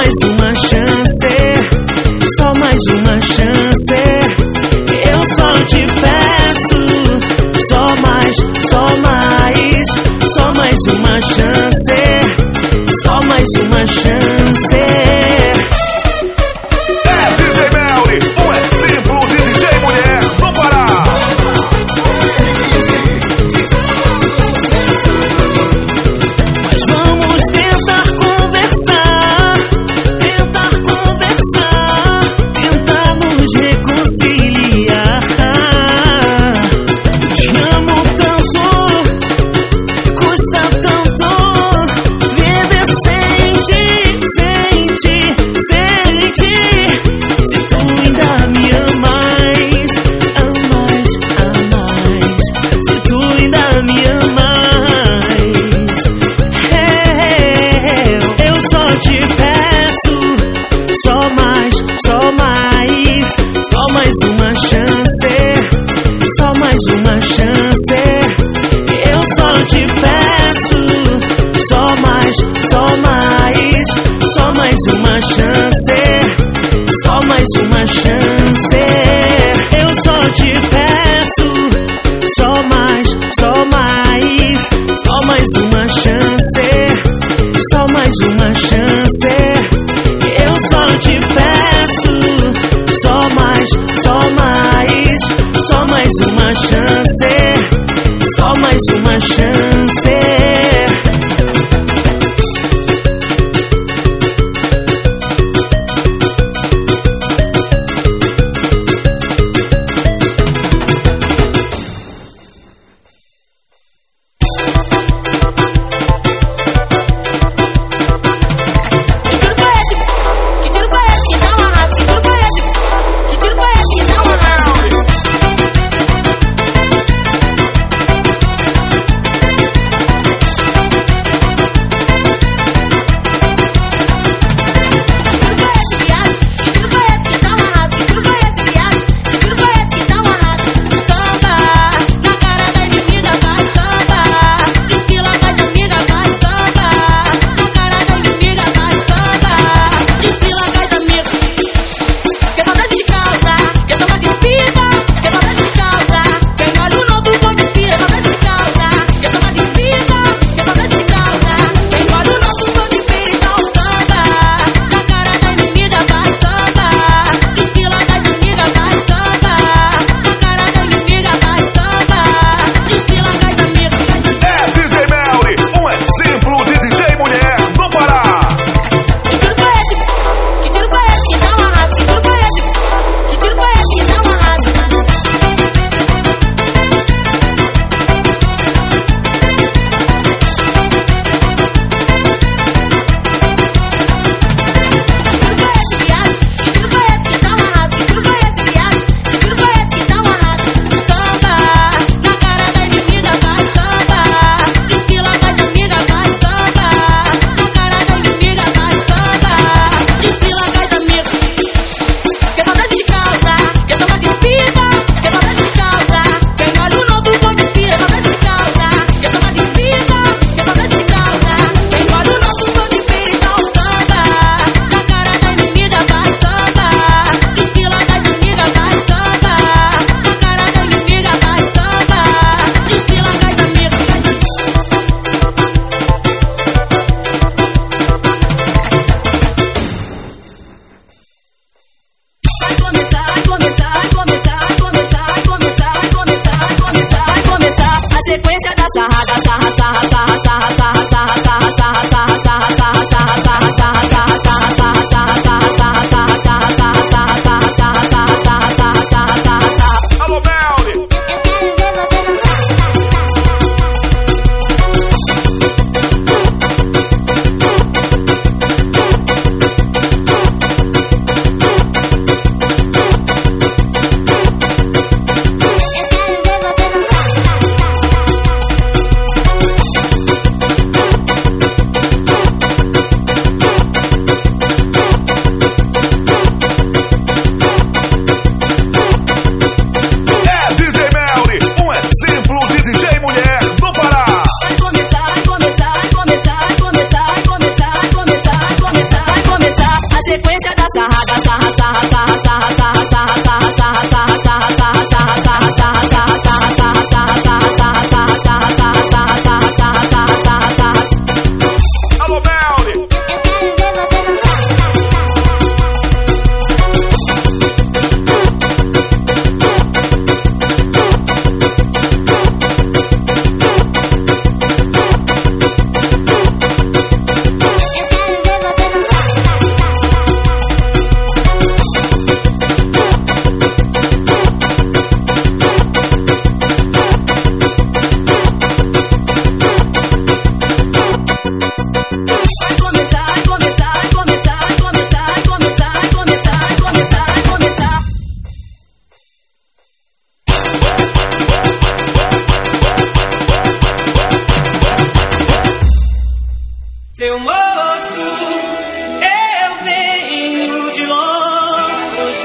mais uma chance, só mais uma chance. Eu só te peço, só mais uma chance, só mais uma chance. É DJ Melly, o exemplo de DJ mulher no Pará. Mas vamos tentar conversar, tentar nos reconciliar. Te amo tanto, custa tanto viver sem ti, se tu ainda me amas, se tu ainda me amas. Eu só te peço, só mais uma chance, só mais uma chance. Eu só te peço, só mais uma chance, só mais uma chance. Eu só te peço, só mais uma chance, só mais uma chance. Eu só te peço, só mais uma chance, só mais uma chance. DJ sarrada, sarra, sarra, sarra, sarra, sarra, sarra, sarra, sarra, sarra, sarra, sarra, sarra, sarra, sarra, Seu moço, eu venho de longe.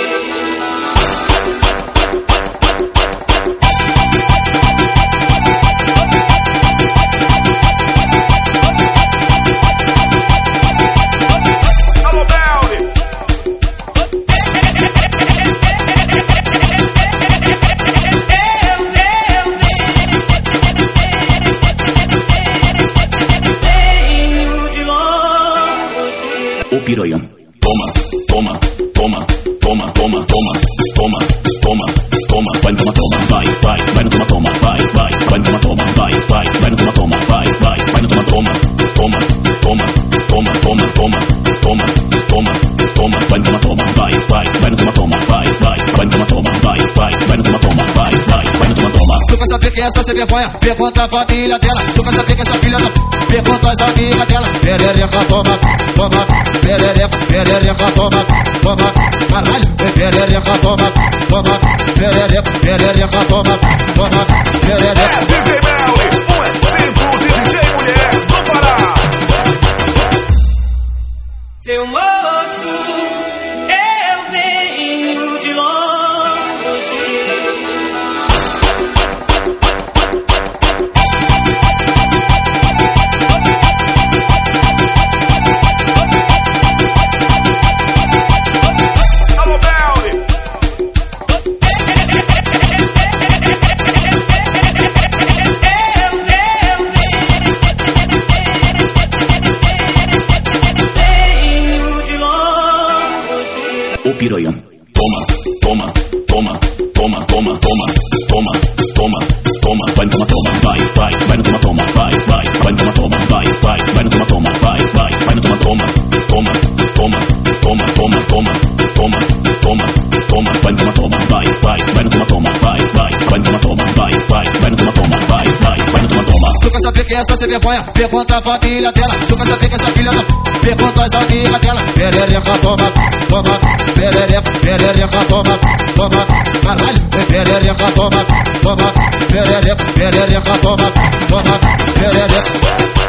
Alô, Belly! O piranha, toma, toma, toma, toma, toma, toma, toma, toma, toma, vai no toma, toma, vai, vai, vai no toma, toma, vai, vai, vai no toma, toma, vai, vai, vai no toma, toma, vai, vai, vai no toma, toma, toma, toma, toma, toma, toma, toma, toma, toma, vai no toma, toma, vai, vai, vai no toma, toma, vai, vai, vai no toma, toma, vai, vai, vai no toma, toma, vai, vai, vai no toma, toma. Tu quer saber quem é essa sem vergonha? Pergunta a família dela. Tu quer saber quem é essa filha da... Pergunta as amigas dela. Perereca, toma, toma, perereca, perereca, toma, toma, caralho, perereca, toma, toma, perereca, perereca, toma, toma, perereca. DJ Belly, um exemplo de DJ mulher do Pará. Seu moço, eu venho de longe. O piranha, toma, toma, toma, toma, toma, toma, toma, toma, toma, vai no toma, toma, vai, vai, vai no toma, toma, vai, vai, vai no toma, toma, vai, vai, vai no toma, toma, vai, vai, vai no toma, toma, toma, toma, toma, toma, toma, toma, toma, toma, vai no toma, toma, vai, vai, vai no toma, toma, vai, vai, vai no toma, toma, vai, vai, vai no toma, toma, vai, vai, vai no toma, toma. Tu quer saber quem é essa sem vergonha? Pergunta a família dela. Tu quer saber quem é essa filha da... Pergunta as amigas dela. Perereca, toma, toma, perereca, perereca, toma, toma, caralho, perereca, toma, toma, perereca, perereca, toma, toma, perereca.